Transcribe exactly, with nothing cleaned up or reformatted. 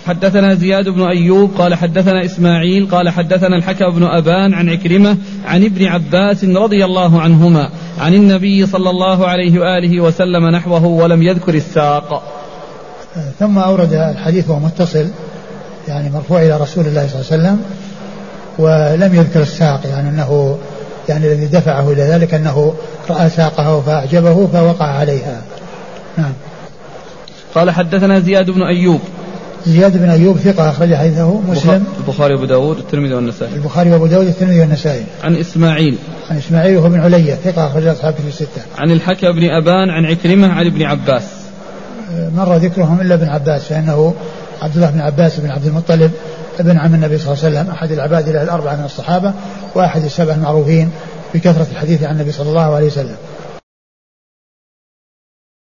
حدثنا زياد بن أيوب قال حدثنا إسماعيل قال حدثنا الحكم بن أبان عن عكرمة عن ابن عباس رضي الله عنهما عن النبي صلى الله عليه وآله وسلم نحوه ولم يذكر الساق. ثم أورد الحديث وهو متصل يعني مرفوع إلى رسول الله صلى الله عليه وسلم ولم يذكر الساق، يعني أنه يعني الذي دفعه إلى ذلك أنه رأى ساقه فأعجبه فوقع عليها. نعم. قال حدثنا زياد بن أيوب. زياد بن أيوب ثقة أخرج حديثه مسلم البخاري وأبو داود الترمذي والنسائي. البخاري وأبو داود الترمذي والنسائي. عن إسماعيل. عن إسماعيل وهو بن علية ثقة أخرج أصحابه في الستة. عن الحكم بن أبان عن عكرمة عن ابن عباس. مر ذكرهم إلا ابن عباس، فإنه عبد الله بن عباس بن عبد المطلب ابن عم النبي صلى الله عليه وسلم، أحد العباد له الأربعة من الصحابة وأحد السبع المعروفين بكثرة الحديث عن النبي صلى الله عليه وسلم.